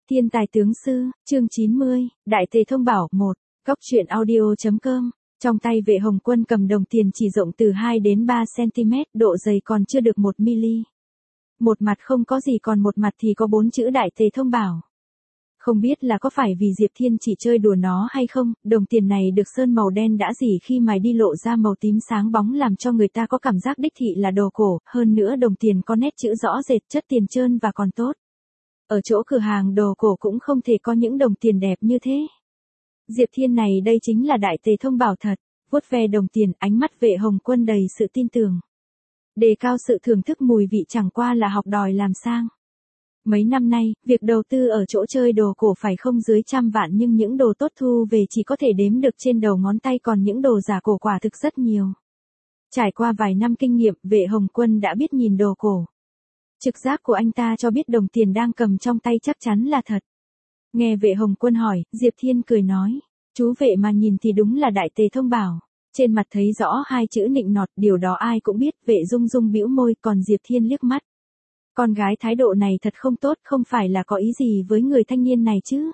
Thiên tài tướng sư, chương 90, Đại Tề Thông Bảo 1, Cóc truyện audio.com. Trong tay Vệ Hồng Quân cầm đồng tiền chỉ rộng từ 2 đến 3 cm, độ dày còn chưa được 1 mm. Một mặt không có gì còn một mặt thì có 4 chữ Đại Tề Thông Bảo. Không biết là có phải vì Diệp Thiên chỉ chơi đùa nó hay không, đồng tiền này được sơn màu đen đã dỉ khi mài đi lộ ra màu tím sáng bóng làm cho người ta có cảm giác đích thị là đồ cổ, hơn nữa đồng tiền có nét chữ rõ rệt, chất tiền trơn và còn tốt. Ở chỗ cửa hàng đồ cổ cũng không thể có những đồng tiền đẹp như thế. Diệp Thiên này đây chính là Đại Tề Thông Bảo thật, vuốt ve đồng tiền, ánh mắt Vệ Hồng Quân đầy sự tin tưởng. Đề cao sự thưởng thức mùi vị chẳng qua là học đòi làm sang. Mấy năm nay, việc đầu tư ở chỗ chơi đồ cổ phải không dưới 100 vạn nhưng những đồ tốt thu về chỉ có thể đếm được trên đầu ngón tay, còn những đồ giả cổ quả thực rất nhiều. Trải qua vài năm kinh nghiệm, Vệ Hồng Quân đã biết nhìn đồ cổ. Trực giác của anh ta cho biết đồng tiền đang cầm trong tay chắc chắn là thật. Nghe Vệ Hồng Quân hỏi, Diệp Thiên cười nói, chú Vệ mà nhìn thì đúng là Đại Tề Thông Bảo. Trên mặt thấy rõ hai chữ nịnh nọt, điều đó ai cũng biết. Vệ Dung Dung bĩu môi, còn Diệp Thiên liếc mắt. Con gái thái độ này thật không tốt, không phải là có ý gì với người thanh niên này chứ.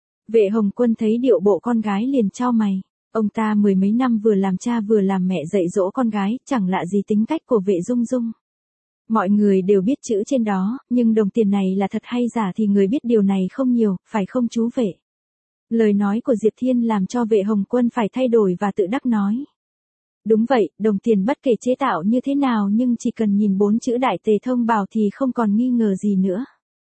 Vệ Hồng Quân thấy điệu bộ con gái liền chau mày. Ông ta mười mấy năm vừa làm cha vừa làm mẹ dạy dỗ con gái, chẳng lạ gì tính cách của Vệ Dung Dung. Mọi người đều biết chữ trên đó, nhưng đồng tiền này là thật hay giả thì người biết điều này không nhiều, phải không chú Vệ? Lời nói của Diệp Thiên làm cho Vệ Hồng Quân phải thay đổi và tự đắc nói. Đúng vậy, đồng tiền bất kể chế tạo như thế nào nhưng chỉ cần nhìn 4 chữ Đại Tề Thông Bảo thì không còn nghi ngờ gì nữa.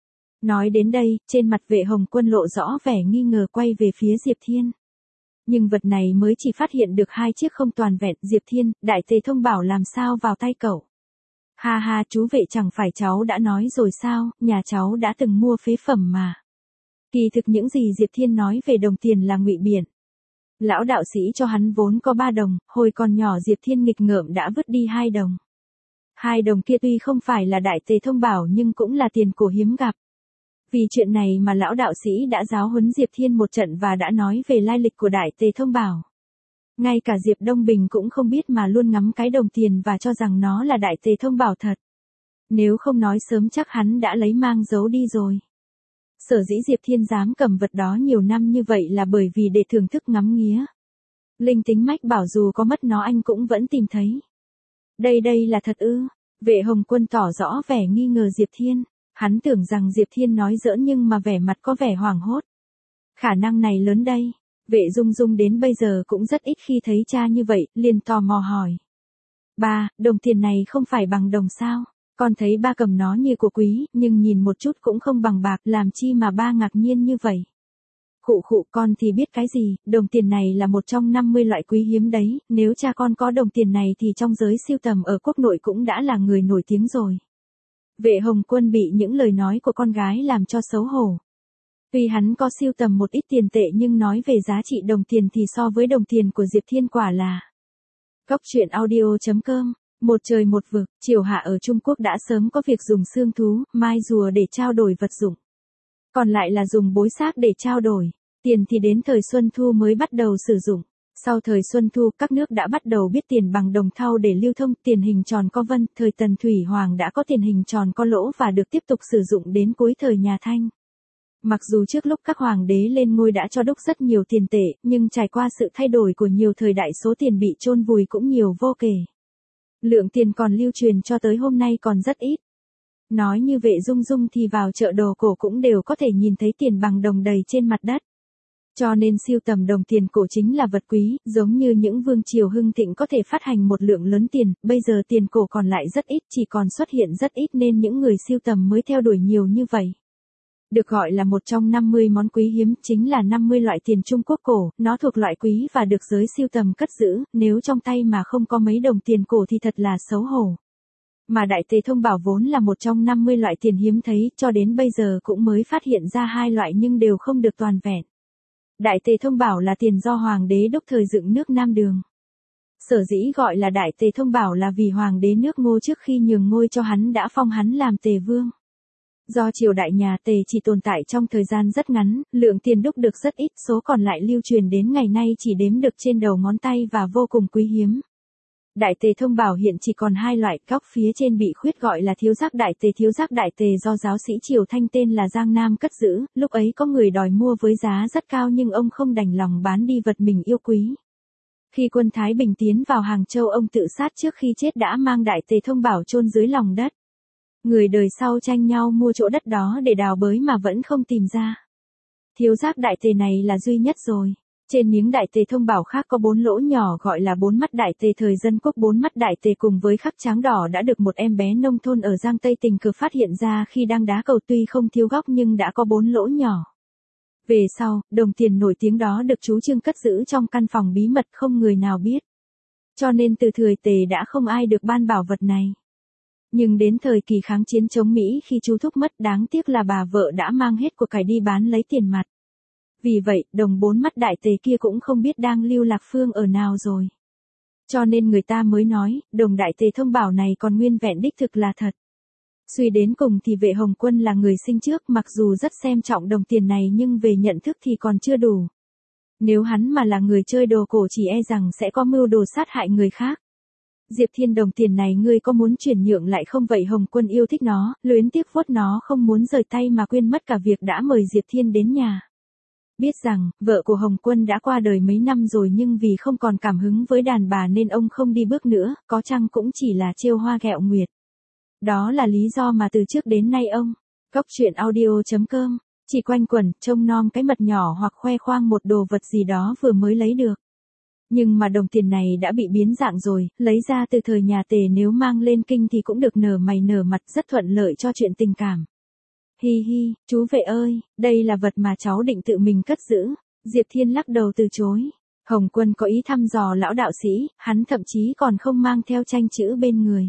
Nói đến đây, trên mặt Vệ Hồng Quân lộ rõ vẻ nghi ngờ, quay về phía Diệp Thiên. Nhưng vật này mới chỉ phát hiện được 2 chiếc không toàn vẹn. Diệp Thiên, Đại Tề Thông Bảo làm sao vào tay cậu? Ha ha, chú Vệ, chẳng phải cháu đã nói rồi sao, nhà cháu đã từng mua phế phẩm mà. Kỳ thực những gì Diệp Thiên nói về đồng tiền là ngụy biện. Lão đạo sĩ cho hắn vốn có 3 đồng, hồi còn nhỏ Diệp Thiên nghịch ngợm đã vứt đi 2 đồng. 2 đồng kia tuy không phải là Đại Tề Thông Bảo nhưng cũng là tiền cổ hiếm gặp. Vì chuyện này mà lão đạo sĩ đã giáo huấn Diệp Thiên một trận và đã nói về lai lịch của Đại Tề Thông Bảo. Ngay cả Diệp Đông Bình cũng không biết mà luôn ngắm cái đồng tiền và cho rằng nó là Đại Tề Thông Bảo thật. Nếu không nói sớm chắc hắn đã lấy mang giấu đi rồi. Sở dĩ Diệp Thiên dám cầm vật đó nhiều năm như vậy là bởi vì để thưởng thức ngắm nghía. Linh tính mách bảo dù có mất nó anh cũng vẫn tìm thấy. Đây là thật ư? Vệ Hồng Quân tỏ rõ vẻ nghi ngờ Diệp Thiên. Hắn tưởng rằng Diệp Thiên nói giỡn nhưng mà vẻ mặt có vẻ hoảng hốt. Khả năng này lớn đây. Vệ Dung Dung đến bây giờ cũng rất ít khi thấy cha như vậy, liền tò mò hỏi. Ba, đồng tiền này không phải bằng đồng sao? Con thấy ba cầm nó như của quý, nhưng nhìn một chút cũng không bằng bạc, làm chi mà ba ngạc nhiên như vậy? Khụ, con thì biết cái gì, đồng tiền này là một trong 50 loại quý hiếm đấy, nếu cha con có đồng tiền này thì trong giới sưu tầm ở quốc nội cũng đã là người nổi tiếng rồi. Vệ Hồng Quân bị những lời nói của con gái làm cho xấu hổ. Tuy hắn có sưu tầm một ít tiền tệ nhưng nói về giá trị đồng tiền thì so với đồng tiền của Diệp Thiên quả là. Cóc truyện audio.com. Một trời một vực, triều hạ ở Trung Quốc đã sớm có việc dùng xương thú, mai rùa để trao đổi vật dụng. Còn lại là dùng bối xác để trao đổi. Tiền thì đến thời Xuân Thu mới bắt đầu sử dụng. Sau thời Xuân Thu, các nước đã bắt đầu biết tiền bằng đồng thau để lưu thông, tiền hình tròn có vân, thời Tần Thủy Hoàng đã có tiền hình tròn có lỗ và được tiếp tục sử dụng đến cuối thời nhà Thanh. Mặc dù trước lúc các hoàng đế lên ngôi đã cho đúc rất nhiều tiền tệ, nhưng trải qua sự thay đổi của nhiều thời đại số tiền bị chôn vùi cũng nhiều vô kể. Lượng tiền còn lưu truyền cho tới hôm nay còn rất ít. Nói như Vệ Dung Dung thì vào chợ đồ cổ cũng đều có thể nhìn thấy tiền bằng đồng đầy trên mặt đất. Cho nên sưu tầm đồng tiền cổ chính là vật quý, giống như những vương triều hưng thịnh có thể phát hành một lượng lớn tiền, bây giờ tiền cổ còn lại rất ít, chỉ còn xuất hiện rất ít nên những người sưu tầm mới theo đuổi nhiều như vậy. Được gọi là một trong 50 món quý hiếm, chính là 50 loại tiền Trung Quốc cổ, nó thuộc loại quý và được giới sưu tầm cất giữ, nếu trong tay mà không có mấy đồng tiền cổ thì thật là xấu hổ. Mà Đại Tề Thông Bảo vốn là một trong 50 loại tiền hiếm thấy, cho đến bây giờ cũng mới phát hiện ra 2 loại nhưng đều không được toàn vẹn. Đại Tề Thông Bảo là tiền do Hoàng đế đúc thời dựng nước Nam Đường. Sở dĩ gọi là Đại Tề Thông Bảo là vì Hoàng đế nước Ngô trước khi nhường ngôi cho hắn đã phong hắn làm Tề Vương. Do triều đại nhà Tề chỉ tồn tại trong thời gian rất ngắn, lượng tiền đúc được rất ít, số còn lại lưu truyền đến ngày nay chỉ đếm được trên đầu ngón tay và vô cùng quý hiếm. Đại tề thông bảo hiện chỉ còn hai loại, góc phía trên bị khuyết gọi là thiếu giác đại tề do giáo sĩ Triều Thanh tên là Giang Nam cất giữ, lúc ấy có người đòi mua với giá rất cao nhưng ông không đành lòng bán đi vật mình yêu quý. Khi quân Thái Bình tiến vào Hàng Châu ông tự sát trước khi chết đã mang đại tề thông bảo chôn dưới lòng đất. Người đời sau tranh nhau mua chỗ đất đó để đào bới mà vẫn không tìm ra. Thiếu giác đại tề này là duy nhất rồi. Trên miếng đại tề thông bảo khác có 4 lỗ nhỏ gọi là 4 mắt đại tề thời dân quốc. 4 mắt đại tề cùng với khắc tráng đỏ đã được một em bé nông thôn ở Giang Tây tình cờ phát hiện ra khi đang đá cầu, tuy không thiếu góc nhưng đã có 4 lỗ nhỏ. Về sau, đồng tiền nổi tiếng đó được chú Trương cất giữ trong căn phòng bí mật không người nào biết. Cho nên từ thời Tề đã không ai được ban bảo vật này. Nhưng đến thời kỳ kháng chiến chống Mỹ khi chú thúc mất, đáng tiếc là bà vợ đã mang hết của cải đi bán lấy tiền mặt. Vì vậy, đồng 4 mắt đại tề kia cũng không biết đang lưu lạc phương ở nào rồi. Cho nên người ta mới nói, đồng đại tề thông bảo này còn nguyên vẹn đích thực là thật. Suy đến cùng thì Vệ Hồng Quân là người sinh trước, mặc dù rất xem trọng đồng tiền này nhưng về nhận thức thì còn chưa đủ. Nếu hắn mà là người chơi đồ cổ chỉ e rằng sẽ có mưu đồ sát hại người khác. Diệp Thiên, đồng tiền này ngươi có muốn chuyển nhượng lại không? Vậy Hồng Quân yêu thích nó, luyến tiếc vuốt nó không muốn rời tay mà quên mất cả việc đã mời Diệp Thiên đến nhà. Biết rằng, vợ của Hồng Quân đã qua đời mấy năm rồi nhưng vì không còn cảm hứng với đàn bà nên ông không đi bước nữa, có chăng cũng chỉ là trêu hoa ghẹo nguyệt. Đó là lý do mà từ trước đến nay ông, Cóc Truyện Audio.com, chỉ quanh quẩn, trông nom cái mật nhỏ hoặc khoe khoang một đồ vật gì đó vừa mới lấy được. Nhưng mà đồng tiền này đã bị biến dạng rồi, lấy ra từ thời nhà Tề nếu mang lên kinh thì cũng được nở mày nở mặt, rất thuận lợi cho chuyện tình cảm. Hi hi, chú Vệ ơi, đây là vật mà cháu định tự mình cất giữ. Diệp Thiên lắc đầu từ chối. Hồng Quân có ý thăm dò lão đạo sĩ, hắn thậm chí còn không mang theo tranh chữ bên người.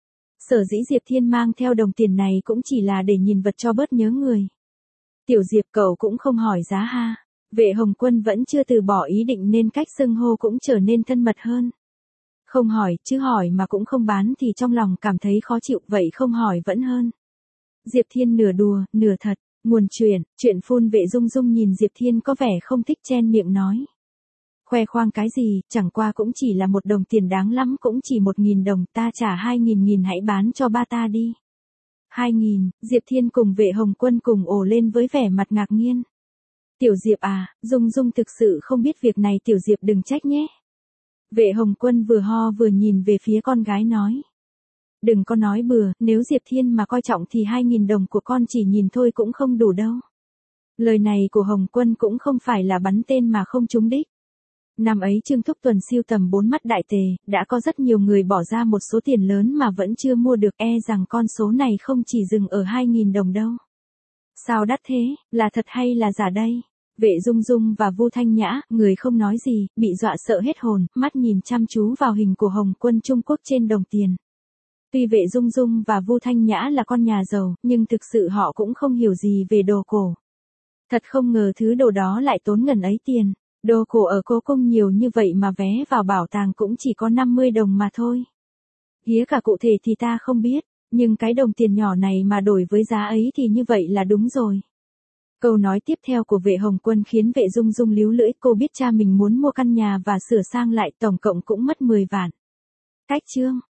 Sở dĩ Diệp Thiên mang theo đồng tiền này cũng chỉ là để nhìn vật cho bớt nhớ người. Tiểu Diệp, cậu cũng không hỏi giá ha. Vệ Hồng Quân vẫn chưa từ bỏ ý định nên cách xưng hô cũng trở nên thân mật hơn. Không hỏi, chứ hỏi mà cũng không bán thì trong lòng cảm thấy khó chịu, vậy không hỏi vẫn hơn. Diệp Thiên nửa đùa, nửa thật, nguồn chuyện phun. Vệ Dung Dung nhìn Diệp Thiên có vẻ không thích chen miệng nói. Khoe khoang cái gì, chẳng qua cũng chỉ là một đồng tiền, đáng lắm cũng chỉ 1.000 đồng, ta trả 2.000, hãy bán cho ba ta đi. 2.000, Diệp Thiên cùng Vệ Hồng Quân cùng ồ lên với vẻ mặt ngạc nhiên. Tiểu Diệp à, Dung Dung thực sự không biết việc này, Tiểu Diệp đừng trách nhé. Vệ Hồng Quân vừa ho vừa nhìn về phía con gái nói. Đừng có nói bừa, nếu Diệp Thiên mà coi trọng thì 2.000 đồng của con chỉ nhìn thôi cũng không đủ đâu. Lời này của Hồng Quân cũng không phải là bắn tên mà không trúng đích. Năm ấy Trương Thúc Tuần sưu tầm 4 mắt đại tề, đã có rất nhiều người bỏ ra một số tiền lớn mà vẫn chưa mua được, e rằng con số này không chỉ dừng ở 2.000 đồng đâu. Sao đắt thế, là thật hay là giả đây? Vệ Dung Dung và Vu Thanh Nhã, người không nói gì, bị dọa sợ hết hồn, mắt nhìn chăm chú vào hình của Hồng Quân Trung Quốc trên đồng tiền. Tuy Vệ Dung Dung và Vu Thanh Nhã là con nhà giàu, nhưng thực sự họ cũng không hiểu gì về đồ cổ. Thật không ngờ thứ đồ đó lại tốn ngần ấy tiền. Đồ cổ ở Cố Cung nhiều như vậy mà vé vào bảo tàng cũng chỉ có 50 đồng mà thôi. Giá cả cụ thể thì ta không biết, nhưng cái đồng tiền nhỏ này mà đổi với giá ấy thì như vậy là đúng rồi. Câu nói tiếp theo của Vệ Hồng Quân khiến Vệ Dung Dung líu lưỡi, cô biết cha mình muốn mua căn nhà và sửa sang lại, tổng cộng cũng mất 10 vạn. Cách chương